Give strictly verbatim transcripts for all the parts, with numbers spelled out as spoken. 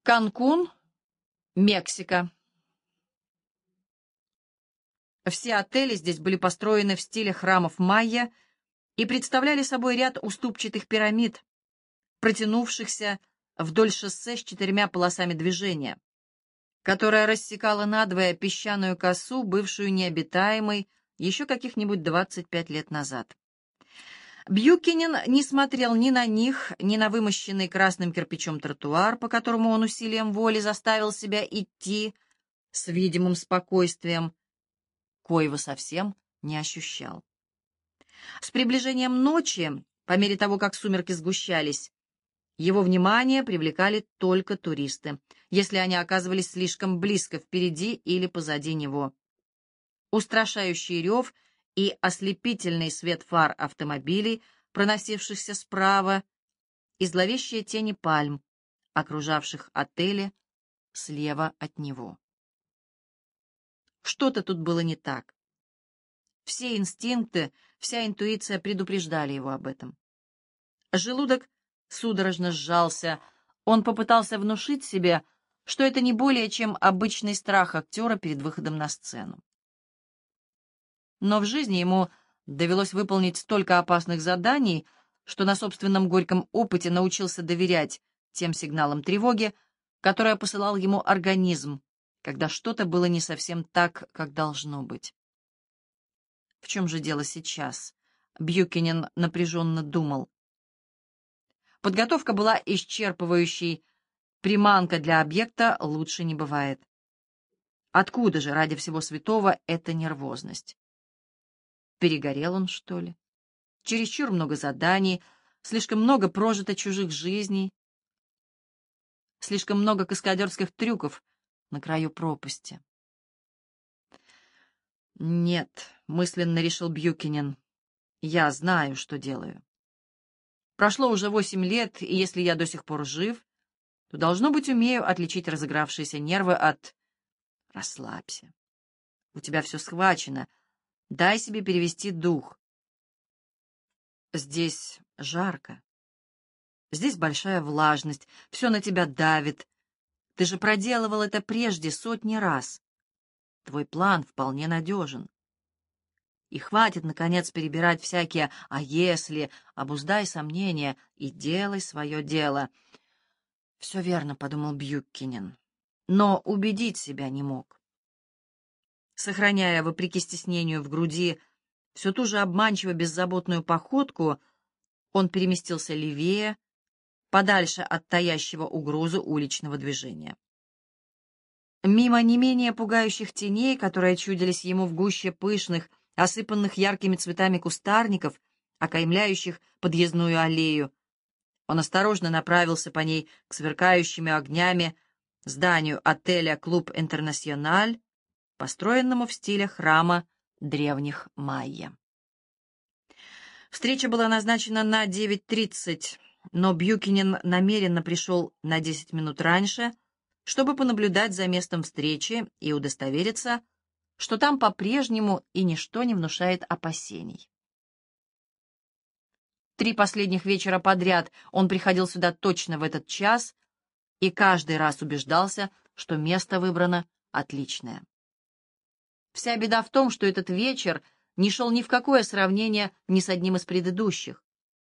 Канкун, Мексика. Все отели здесь были построены в стиле храмов майя и представляли собой ряд уступчатых пирамид, протянувшихся вдоль шоссе с четырьмя полосами движения, которая рассекала надвое песчаную косу, бывшую необитаемой еще каких-нибудь двадцать пять лет назад. Бьюкенен не смотрел ни на них, ни на вымощенный красным кирпичом тротуар, по которому он усилием воли заставил себя идти с видимым спокойствием, коего совсем не ощущал. С приближением ночи, по мере того, как сумерки сгущались, его внимание привлекали только туристы, если они оказывались слишком близко впереди или позади него. Устрашающий рев и ослепительный свет фар автомобилей, проносившихся справа, и зловещие тени пальм, окружавших отели слева от него. Что-то тут было не так. Все инстинкты, вся интуиция предупреждали его об этом. Желудок судорожно сжался. Он попытался внушить себе, что это не более чем обычный страх актера перед выходом на сцену. Но в жизни ему довелось выполнить столько опасных заданий, что на собственном горьком опыте научился доверять тем сигналам тревоги, которые посылал ему организм, когда что-то было не совсем так, как должно быть. В чем же дело сейчас? Бьюкенен напряженно думал. Подготовка была исчерпывающей, приманка для объекта лучше не бывает. Откуда же, ради всего святого, эта нервозность? Перегорел он, что ли? Чересчур много заданий, слишком много прожито чужих жизней, слишком много каскадерских трюков на краю пропасти. «Нет», — мысленно решил Бьюкенен, — «я знаю, что делаю. Прошло уже восемь лет, и если я до сих пор жив, то, должно быть, умею отличить разыгравшиеся нервы от... Расслабься. У тебя все схвачено. Дай себе перевести дух. Здесь жарко. Здесь большая влажность, все на тебя давит. Ты же проделывал это прежде сотни раз. Твой план вполне надежен. И хватит, наконец, перебирать всякие «а если», обуздай сомнения и делай свое дело. «Все верно», — подумал Бьюкенен, но убедить себя не мог. Сохраняя, вопреки стеснению в груди, все ту же обманчиво беззаботную походку, он переместился левее, подальше от таящего угрозу уличного движения. Мимо не менее пугающих теней, которые чудились ему в гуще пышных, осыпанных яркими цветами кустарников, окаймляющих подъездную аллею, он осторожно направился по ней к сверкающими огнями зданию отеля «Клуб Интернациональ», построенному в стиле храма древних майя. Встреча была назначена на девять тридцать, но Бьюкенен намеренно пришел на десять минут раньше, чтобы понаблюдать за местом встречи и удостовериться, что там по-прежнему и ничто не внушает опасений. Три последних вечера подряд он приходил сюда точно в этот час и каждый раз убеждался, что место выбрано отличное. Вся беда в том, что этот вечер не шел ни в какое сравнение ни с одним из предыдущих.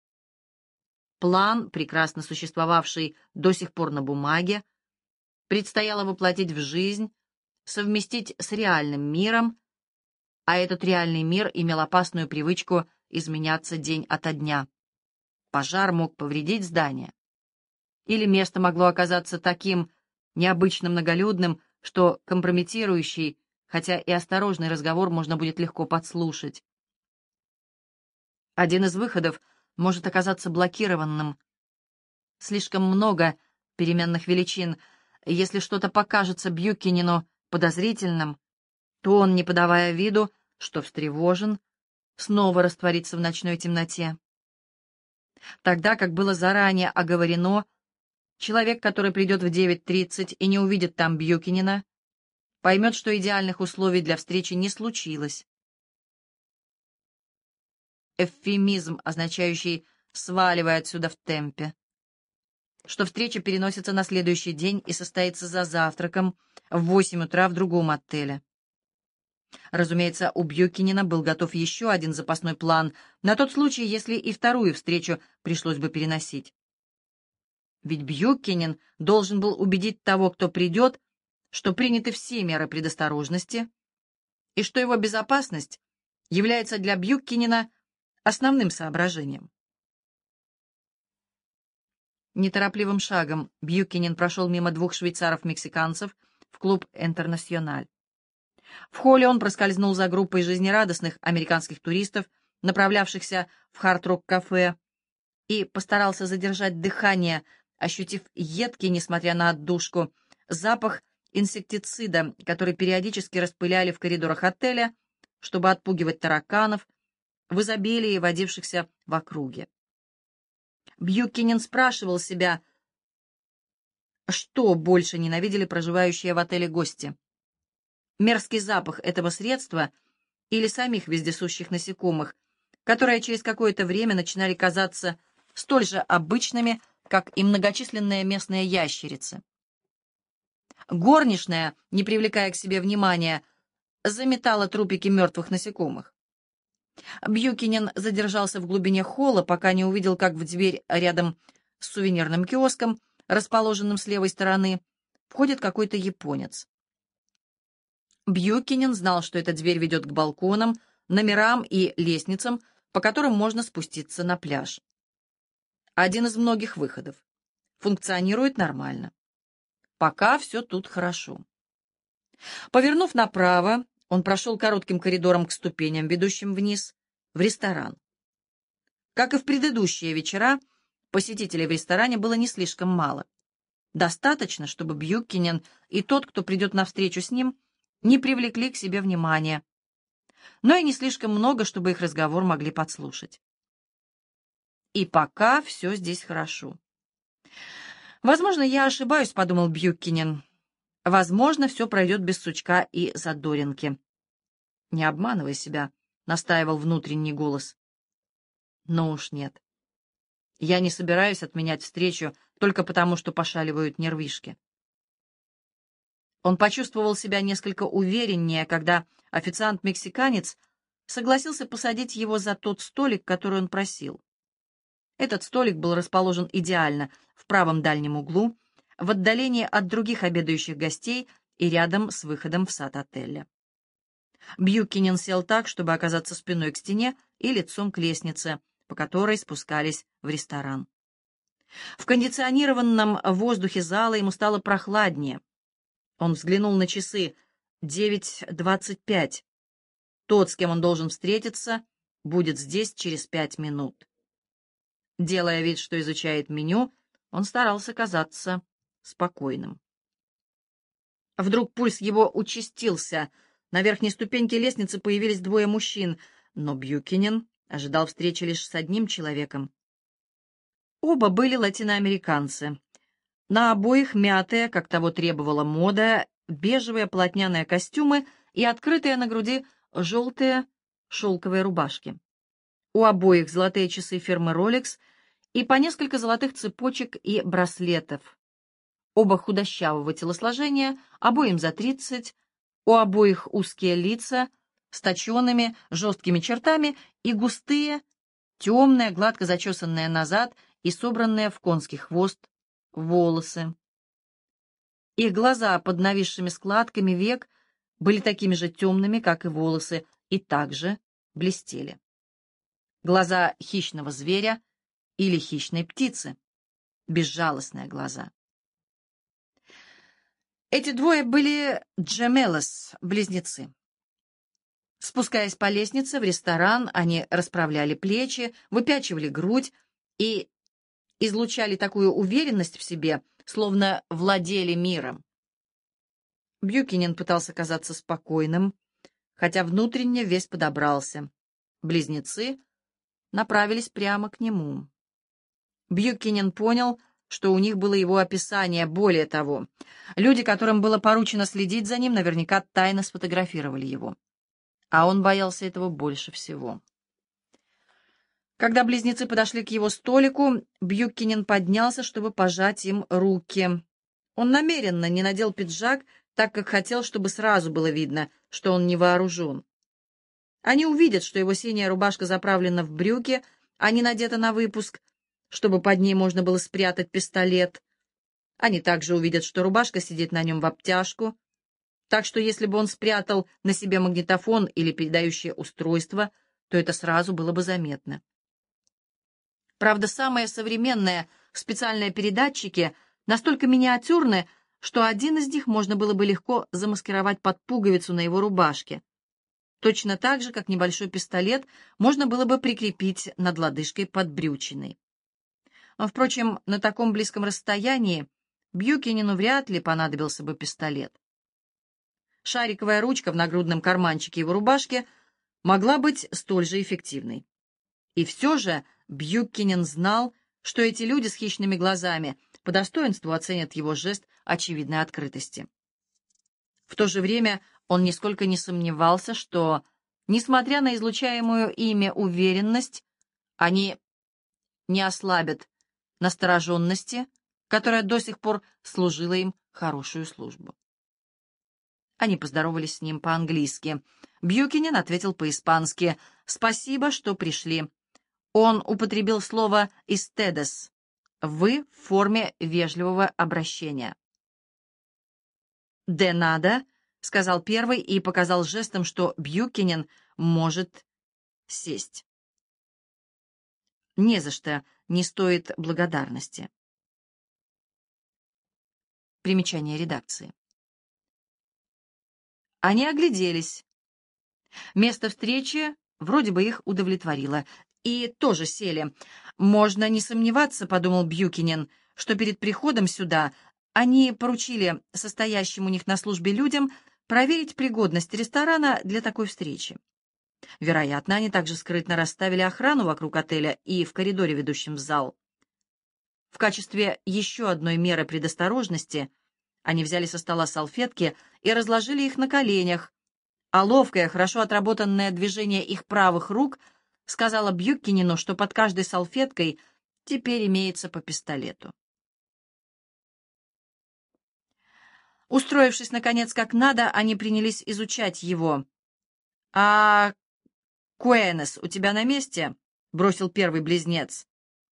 План, прекрасно существовавший до сих пор на бумаге, предстояло воплотить в жизнь, совместить с реальным миром, а этот реальный мир имел опасную привычку изменяться день ото дня. Пожар мог повредить здание. Или место могло оказаться таким необычно многолюдным, что компрометирующий, хотя и осторожный разговор можно будет легко подслушать. Один из выходов может оказаться блокированным. Слишком много переменных величин. Если что-то покажется Бьюкенену подозрительным, то он, не подавая виду, что встревожен, снова растворится в ночной темноте. Тогда, как было заранее оговорено, человек, который придет в девять тридцать и не увидит там Бьюкенена, поймет, что идеальных условий для встречи не случилось. Эвфемизм, означающий «сваливай отсюда в темпе». что встреча переносится на следующий день и состоится за завтраком в восемь утра в другом отеле. Разумеется, у Бьюкинена был готов еще один запасной план на тот случай, если и вторую встречу пришлось бы переносить. Ведь Бьюкинен должен был убедить того, кто придет, что приняты все меры предосторожности и что его безопасность является для Бьюкинена основным соображением. Неторопливым шагом Бьюкинен прошел мимо двух швейцаров-мексиканцев в клуб «Интернациональ». В холле он проскользнул за группой жизнерадостных американских туристов, направлявшихся в Хард-Рок-кафе, и постарался задержать дыхание, ощутив едкий, несмотря на отдушку, запах инсектицида, который периодически распыляли в коридорах отеля, чтобы отпугивать тараканов в изобилии, водившихся в округе. Бьюкинен спрашивал себя, что больше ненавидели проживающие в отеле гости: мерзкий запах этого средства или самих вездесущих насекомых, которые через какое-то время начинали казаться столь же обычными, как и многочисленные местные ящерицы. Горничная, не привлекая к себе внимания, заметала трупики мертвых насекомых. Бьюкинен задержался в глубине холла, пока не увидел, как в дверь рядом с сувенирным киоском, расположенным с левой стороны, входит какой-то японец. Бьюкинен знал, что эта дверь ведет к балконам, номерам и лестницам, по которым можно спуститься на пляж. Один из многих выходов. Функционирует нормально. Пока все тут хорошо. Повернув направо, он прошел коротким коридором к ступеням, ведущим вниз, в ресторан. Как и в предыдущие вечера, посетителей в ресторане было не слишком мало. Достаточно, чтобы Бьюкинен и тот, кто придет навстречу с ним, не привлекли к себе внимания, но и не слишком много, чтобы их разговор могли подслушать. И пока все здесь хорошо. «Возможно, я ошибаюсь», — подумал Бьюкинен. «Возможно, все пройдет без сучка и задоринки». «Не обманывай себя», — настаивал внутренний голос. «Но уж нет. Я не собираюсь отменять встречу только потому, что пошаливают нервишки». Он почувствовал себя несколько увереннее, когда официант-мексиканец согласился посадить его за тот столик, который он просил. Этот столик был расположен идеально в правом дальнем углу, в отдалении от других обедающих гостей и рядом с выходом в сад отеля. Бьюкинен сел так, чтобы оказаться спиной к стене и лицом к лестнице, по которой спускались в ресторан. В кондиционированном воздухе зала ему стало прохладнее. Он взглянул на часы. девять двадцать пять. Тот, с кем он должен встретиться, будет здесь через пять минут. Делая вид, что изучает меню, он старался казаться спокойным. Вдруг пульс его участился. На верхней ступеньке лестницы появились двое мужчин, но Бьюкинен ожидал встречи лишь с одним человеком. Оба были латиноамериканцы. На обоих мятые, как того требовала мода, бежевые полотняные костюмы и открытые на груди желтые шелковые рубашки. У обоих золотые часы фирмы Rolex и по несколько золотых цепочек и браслетов. Оба худощавого телосложения, обоим за тридцать, у обоих узкие лица с точенными жесткими чертами и густые, темные, гладко зачесанные назад и собранные в конский хвост волосы. Их глаза под нависшими складками век были такими же темными, как и волосы, и также блестели. Глаза хищного зверя или хищной птицы. Безжалостные глаза. Эти двое были джемелос, близнецы. Спускаясь по лестнице в ресторан, они расправляли плечи, выпячивали грудь и излучали такую уверенность в себе, словно владели миром. Бьюкинен пытался казаться спокойным, хотя внутренне весь подобрался. Близнецы направились прямо к нему. Бьюкинен понял, что у них было его описание. Более того, люди, которым было поручено следить за ним, наверняка тайно сфотографировали его. А он боялся этого больше всего. Когда близнецы подошли к его столику, Бьюкинен поднялся, чтобы пожать им руки. Он намеренно не надел пиджак, так как хотел, чтобы сразу было видно, что он не вооружен. Они увидят, что его синяя рубашка заправлена в брюки, а не надета на выпуск, чтобы под ней можно было спрятать пистолет. Они также увидят, что рубашка сидит на нем в обтяжку, так что если бы он спрятал на себе магнитофон или передающее устройство, то это сразу было бы заметно. Правда, самые современные специальные передатчики настолько миниатюрны, что один из них можно было бы легко замаскировать под пуговицу на его рубашке. Точно так же, как небольшой пистолет можно было бы прикрепить над лодыжкой под брючиной. Но, впрочем, на таком близком расстоянии Бьюкинену вряд ли понадобился бы пистолет. Шариковая ручка в нагрудном карманчике его рубашки могла быть столь же эффективной. И все же Бьюкинен знал, что эти люди с хищными глазами по достоинству оценят его жест очевидной открытости. В то же время он нисколько не сомневался, что, несмотря на излучаемую ими уверенность, они не ослабят настороженности, которая до сих пор служила им хорошую службу. Они поздоровались с ним по-английски. Бьюкинен ответил по-испански: «Спасибо, что пришли». Он употребил слово «истедес» — «вы» в форме вежливого обращения. «Де надо», — сказал первый и показал жестом, что Бьюкинен может сесть. «Не за что, не стоит благодарности». Примечание редакции. Они огляделись. Место встречи вроде бы их удовлетворило. И тоже сели. «Можно не сомневаться», — подумал Бьюкинен, «что перед приходом сюда они поручили состоящим у них на службе людям проверить пригодность ресторана для такой встречи. Вероятно, они также скрытно расставили охрану вокруг отеля и в коридоре, ведущем в зал. В качестве еще одной меры предосторожности они взяли со стола салфетки и разложили их на коленях, а ловкое, хорошо отработанное движение их правых рук сказала Бьюкинену, что под каждой салфеткой теперь имеется по пистолету. Устроившись, наконец, как надо, они принялись изучать его. «А Куэнес у тебя на месте?» — бросил первый близнец.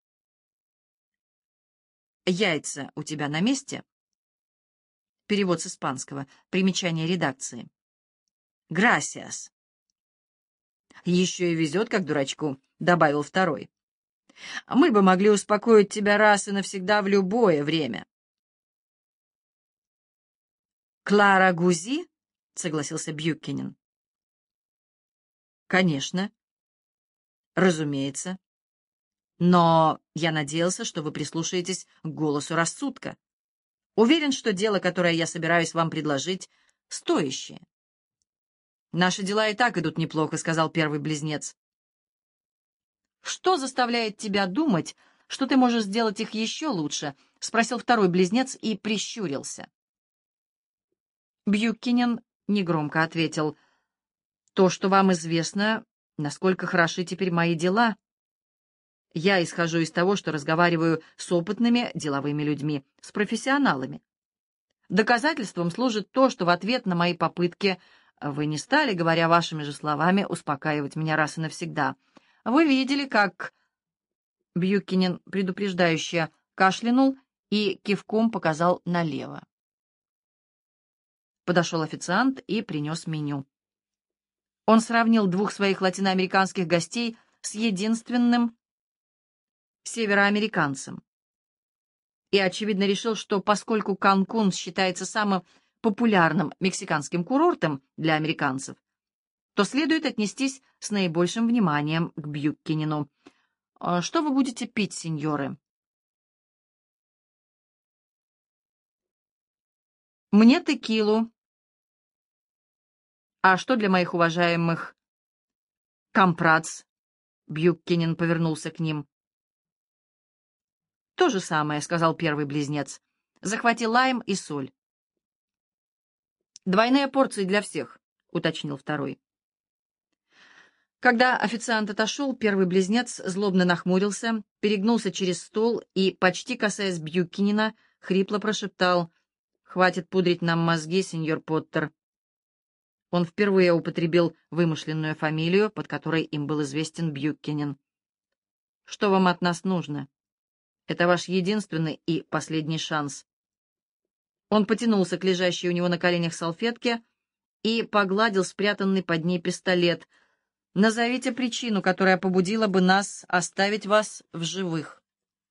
«Яйца у тебя на месте?» Перевод с испанского. Примечание редакции. «Грасиас». «Еще и везет, как дурачку», — добавил второй. «Мы бы могли успокоить тебя раз и навсегда в любое время». «Клара Гузи?» — согласился Бьюкинен. «Конечно. Разумеется. Но я надеялся, что вы прислушаетесь к голосу рассудка. Уверен, что дело, которое я собираюсь вам предложить, стоящее». «Наши дела и так идут неплохо», — сказал первый близнец. «Что заставляет тебя думать, что ты можешь сделать их еще лучше?» — спросил второй близнец и прищурился. Бьюкинен негромко ответил: «То, что вам известно, насколько хороши теперь мои дела. Я исхожу из того, что разговариваю с опытными деловыми людьми, с профессионалами. Доказательством служит то, что в ответ на мои попытки вы не стали, говоря вашими же словами, успокаивать меня раз и навсегда. Вы видели, как...» Бьюкинен предупреждающе кашлянул и кивком показал налево. Подошел официант и принес меню. Он сравнил двух своих латиноамериканских гостей с единственным североамериканцем. И, очевидно, решил, что поскольку Канкун считается самым популярным мексиканским курортом для американцев, то следует отнестись с наибольшим вниманием к Бьюкинену. «Что вы будете пить, сеньоры?» «Мне текилу». «А что для моих уважаемых компрадс?» Бьюкинен повернулся к ним. «То же самое», — сказал первый близнец. «Захвати лайм и соль». «Двойные порции для всех», — уточнил второй. Когда официант отошел, первый близнец злобно нахмурился, перегнулся через стол и, почти касаясь Бьюкинина, хрипло прошептал: «Хватит пудрить нам мозги, сеньор Поттер». Он впервые употребил вымышленную фамилию, под которой им был известен Бьюкинин. «Что вам от нас нужно? Это ваш единственный и последний шанс». Он потянулся к лежащей у него на коленях салфетке и погладил спрятанный под ней пистолет. «Назовите причину, которая побудила бы нас оставить вас в живых».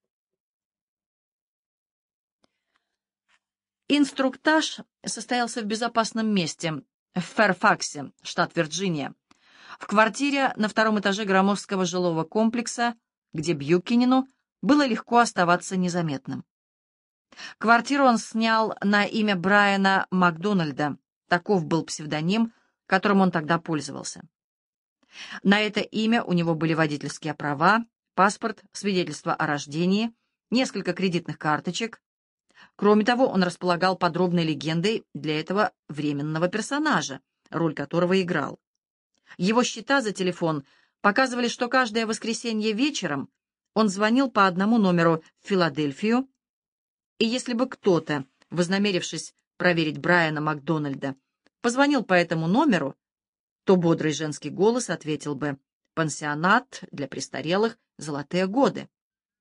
Инструктаж состоялся в безопасном месте, в Фэрфаксе, штат Вирджиния, в квартире на втором этаже громоздкого жилого комплекса, где Бьюкинину было легко оставаться незаметным. Квартиру он снял на имя Брайана Макдональда, таков был псевдоним, которым он тогда пользовался. На это имя у него были водительские права, паспорт, свидетельство о рождении, несколько кредитных карточек. Кроме того, он располагал подробной легендой для этого временного персонажа, роль которого играл. Его счета за телефон показывали, что каждое воскресенье вечером он звонил по одному номеру в Филадельфию, и если бы кто-то, вознамерившись проверить Брайана Макдональда, позвонил по этому номеру, то бодрый женский голос ответил бы: «Пансионат для престарелых, золотые годы».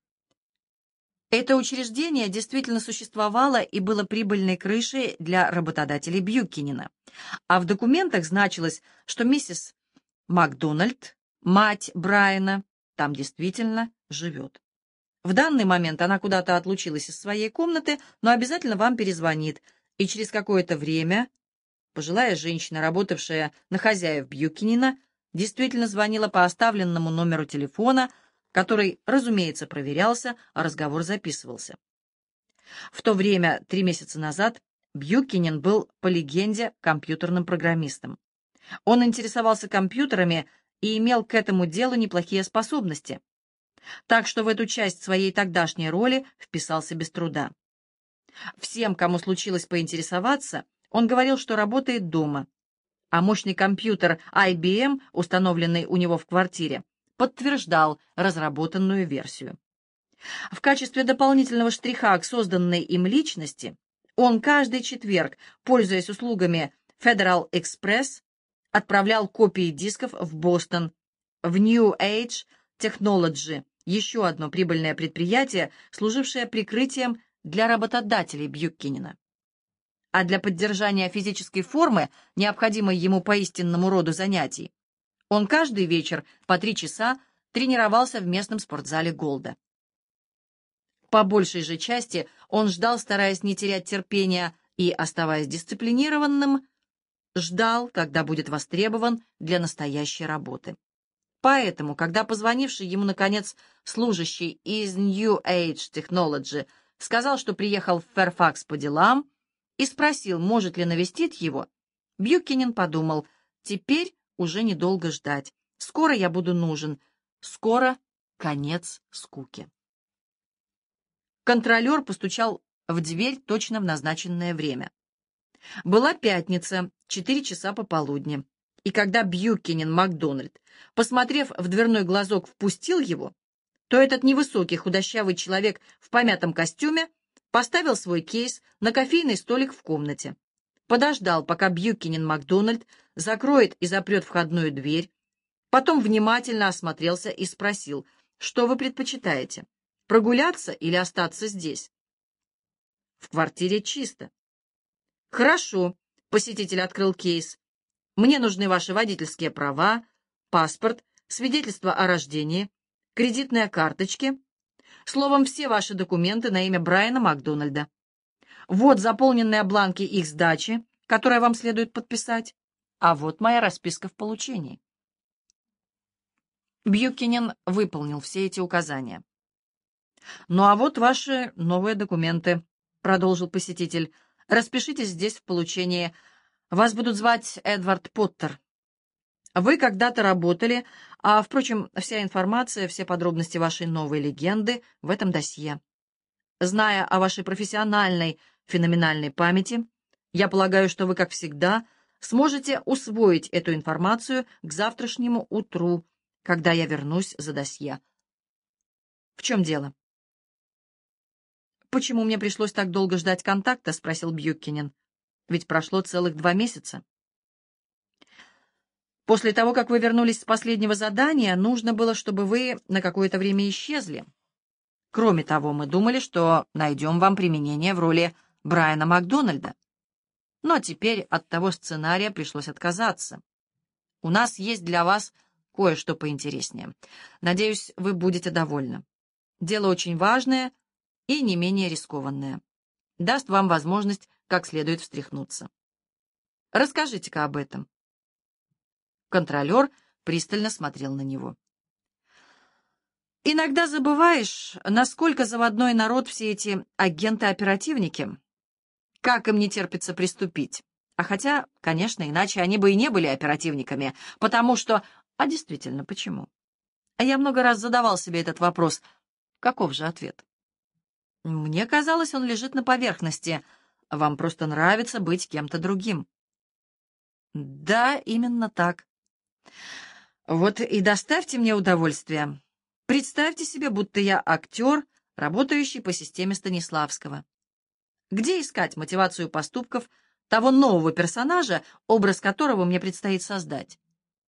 Это учреждение действительно существовало и было прибыльной крышей для работодателей Бьюкинина, а в документах значилось, что миссис Макдональд, мать Брайана, там действительно живет. В данный момент она куда-то отлучилась из своей комнаты, но обязательно вам перезвонит, и через какое-то время пожилая женщина, работавшая на хозяев Бьюкинина, действительно звонила по оставленному номеру телефона, который, разумеется, проверялся, а разговор записывался. В то время, три месяца назад, Бьюкинин был, по легенде, компьютерным программистом. Он интересовался компьютерами и имел к этому делу неплохие способности, так что в эту часть своей тогдашней роли вписался без труда. Всем, кому случилось поинтересоваться, он говорил, что работает дома, а мощный компьютер ай би эм, установленный у него в квартире, подтверждал разработанную версию. В качестве дополнительного штриха к созданной им личности он каждый четверг, пользуясь услугами Federal Express, отправлял копии дисков в Бостон, в New Age Technology, еще одно прибыльное предприятие, служившее прикрытием для работодателей Бьюкинина. А для поддержания физической формы, необходимой ему по истинному роду занятий, он каждый вечер по три часа тренировался в местном спортзале Голда. По большей же части он ждал, стараясь не терять терпения и, оставаясь дисциплинированным, ждал, когда будет востребован для настоящей работы. Поэтому, когда позвонивший ему, наконец, служащий из New Age Technology сказал, что приехал в Фэрфакс по делам, и спросил, может ли навестить его, Бьюкинин подумал: теперь уже недолго ждать. Скоро я буду нужен. Скоро конец скуки. Контролер постучал в дверь точно в назначенное время. Была пятница, четыре часа пополудни, и когда Бьюкинин Макдональд, посмотрев в дверной глазок, впустил его, то этот невысокий худощавый человек в помятом костюме поставил свой кейс на кофейный столик в комнате, подождал, пока Бьюкинин Макдональд закроет и запрет входную дверь, потом внимательно осмотрелся и спросил: «Что вы предпочитаете, прогуляться или остаться здесь?» «В квартире чисто». «Хорошо», — посетитель открыл кейс. «Мне нужны ваши водительские права, паспорт, свидетельство о рождении, кредитные карточки, словом, все ваши документы на имя Брайана Макдональда. Вот заполненные бланки их сдачи, которые вам следует подписать, а вот моя расписка в получении». Бьюкинин выполнил все эти указания. «Ну а вот ваши новые документы», — продолжил посетитель. «Распишитесь здесь в получении. Вас будут звать Эдвард Поттер. Вы когда-то работали, а, впрочем, вся информация, все подробности вашей новой легенды в этом досье. Зная о вашей профессиональной, феноменальной памяти, я полагаю, что вы, как всегда, сможете усвоить эту информацию к завтрашнему утру, когда я вернусь за досье. В чем дело? «Почему мне пришлось так долго ждать контакта?» — спросил Бьюкинен. «Ведь прошло целых два месяца». «После того, как вы вернулись с последнего задания, нужно было, чтобы вы на какое-то время исчезли. Кроме того, мы думали, что найдем вам применение в роли Брайана Макдональда. Но теперь от того сценария пришлось отказаться. У нас есть для вас кое-что поинтереснее. Надеюсь, вы будете довольны. Дело очень важное и не менее рискованное. Даст вам возможность как следует встряхнуться. Расскажите-ка об этом». Контролер пристально смотрел на него. «Иногда забываешь, насколько заводной народ все эти агенты-оперативники. Как им не терпится приступить. А хотя, конечно, иначе они бы и не были оперативниками, потому что... А действительно, почему? А я много раз задавал себе этот вопрос. Каков же ответ? Мне казалось, он лежит на поверхности. Вам просто нравится быть кем-то другим». «Да, именно так. Вот и доставьте мне удовольствие. Представьте себе, будто я актер, работающий по системе Станиславского. Где искать мотивацию поступков того нового персонажа, образ которого мне предстоит создать?»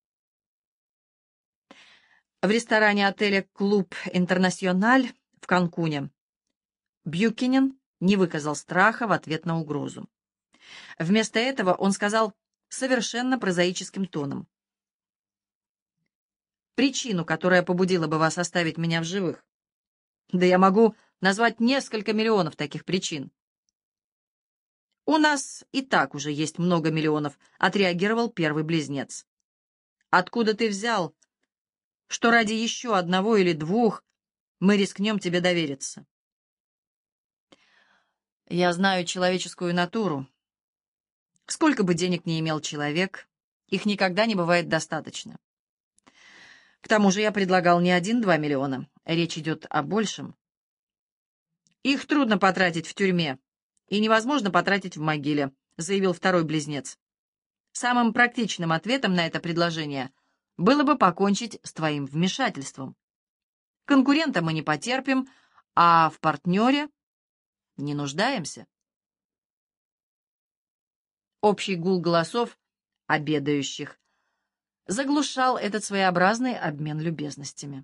В ресторане отеля «Клуб Интернациональ» в Канкуне Бьюкинен не выказал страха в ответ на угрозу. Вместо этого он сказал совершенно прозаическим тоном: «Причину, которая побудила бы вас оставить меня в живых? Да я могу назвать несколько миллионов таких причин». «У нас и так уже есть много миллионов», — отреагировал первый близнец. «Откуда ты взял, что ради еще одного или двух мы рискнем тебе довериться?» «Я знаю человеческую натуру. Сколько бы денег ни имел человек, их никогда не бывает достаточно. К тому же я предлагал не один-два миллиона, речь идет о большем. Их трудно потратить в тюрьме и невозможно потратить в могиле», — заявил второй близнец. «Самым практичным ответом на это предложение было бы покончить с твоим вмешательством. Конкурента мы не потерпим, а в партнере не нуждаемся». Общий гул голосов обедающих заглушал этот своеобразный обмен любезностями.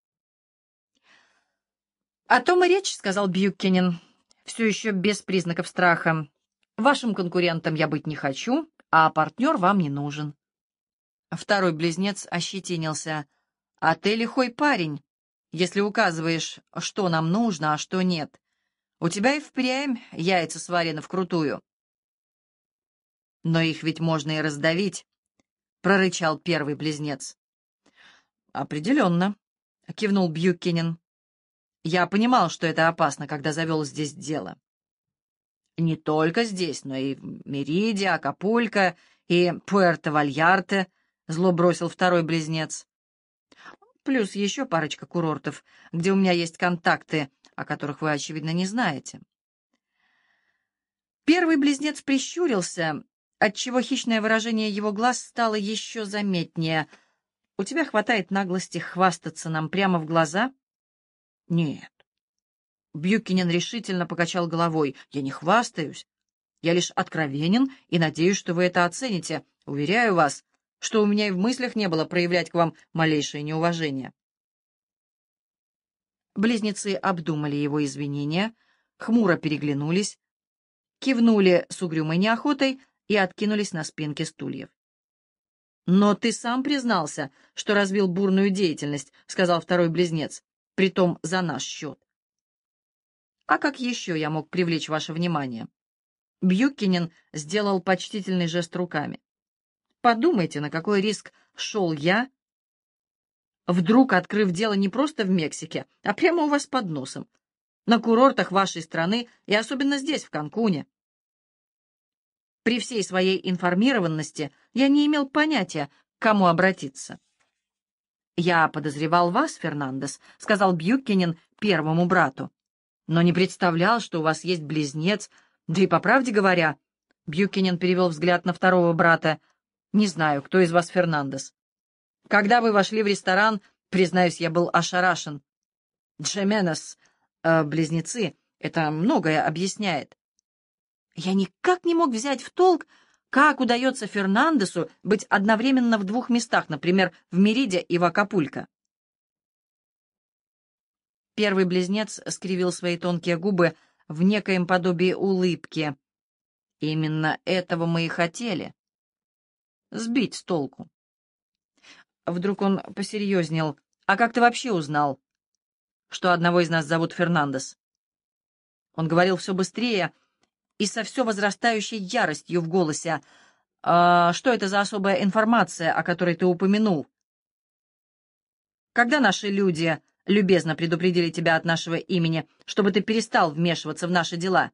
«О том и речь», — сказал Бьюкинен, все еще без признаков страха. «Вашим конкурентом я быть не хочу, а партнер вам не нужен». Второй близнец ощетинился. «А ты лихой парень, если указываешь, что нам нужно, а что нет. У тебя и впрямь яйца сварены вкрутую». «Но их ведь можно и раздавить», — прорычал первый близнец. «Определенно», — кивнул Бьюкинен. «Я понимал, что это опасно, когда завел здесь дело». «Не только здесь, но и в Мериде, Акапулько и Пуэрто-Вальярте», — зло бросил второй близнец. «Плюс еще парочка курортов, где у меня есть контакты, о которых вы, очевидно, не знаете». Первый близнец прищурился, отчего хищное выражение его глаз стало еще заметнее. «У тебя хватает наглости хвастаться нам прямо в глаза?» «Нет». Бьюкинен решительно покачал головой. «Я не хвастаюсь. Я лишь откровенен и надеюсь, что вы это оцените. Уверяю вас, что у меня и в мыслях не было проявлять к вам малейшее неуважение». Близнецы обдумали его извинения, хмуро переглянулись, кивнули с угрюмой неохотой и откинулись на спинки стульев. «Но ты сам признался, что развил бурную деятельность», — сказал второй близнец, — «притом за наш счет». «А как еще я мог привлечь ваше внимание?» Бьюкинен сделал почтительный жест руками. «Подумайте, на какой риск шел я, вдруг открыв дело не просто в Мексике, а прямо у вас под носом, на курортах вашей страны и особенно здесь, в Канкуне. При всей своей информированности я не имел понятия, к кому обратиться». «Я подозревал вас, Фернандес», — сказал Бьюкинен первому брату, «но не представлял, что у вас есть близнец, да и, по правде говоря, Бьюкенен перевел взгляд на второго брата. «Не знаю, кто из вас Фернандес. Когда вы вошли в ресторан, признаюсь, я был ошарашен. Джеменес, э, близнецы, это многое объясняет. Я никак не мог взять в толк, как удается Фернандесу быть одновременно в двух местах, например, в Мериде и в Акапулько». Первый близнец скривил свои тонкие губы в некоем подобии улыбки. «Именно этого мы и хотели. Сбить с толку». Вдруг он посерьезнел. «А как ты вообще узнал, что одного из нас зовут Фернандес?» Он говорил все быстрее и со все возрастающей яростью в голосе. «А что это за особая информация, о которой ты упомянул? Когда наши люди любезно предупредили тебя от нашего имени, чтобы ты перестал вмешиваться в наши дела?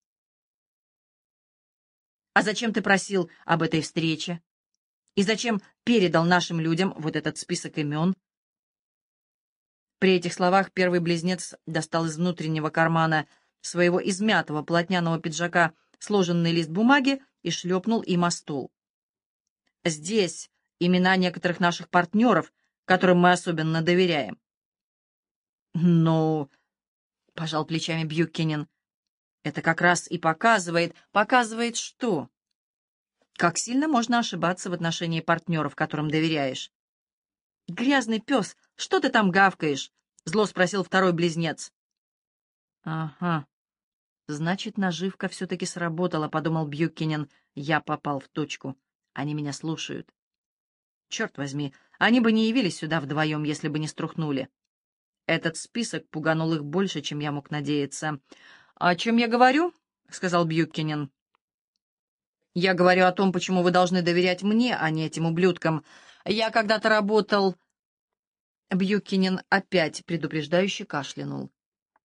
А зачем ты просил об этой встрече? И зачем передал нашим людям вот этот список имен?» При этих словах первый близнец достал из внутреннего кармана своего измятого полотняного пиджака сложенный лист бумаги и шлепнул им о стол. «Здесь имена некоторых наших партнеров, которым мы особенно доверяем». «Ну...» — пожал плечами Бьюкенен. «Это как раз и показывает...» «Показывает что?» «Как сильно можно ошибаться в отношении партнеров, которым доверяешь». «Грязный пес, что ты там гавкаешь?» — зло спросил второй близнец. «Ага, значит, наживка все-таки сработала», — подумал Бьюкенен. «Я попал в точку. Они меня слушают. Черт возьми, они бы не явились сюда вдвоем, если бы не струхнули. Этот список пуганул их больше, чем я мог надеяться». «О чем я говорю?» — сказал Бьюкенен. «Я говорю о том, почему вы должны доверять мне, а не этим ублюдкам. Я когда-то работал...» Бьюкенен опять предупреждающе кашлянул.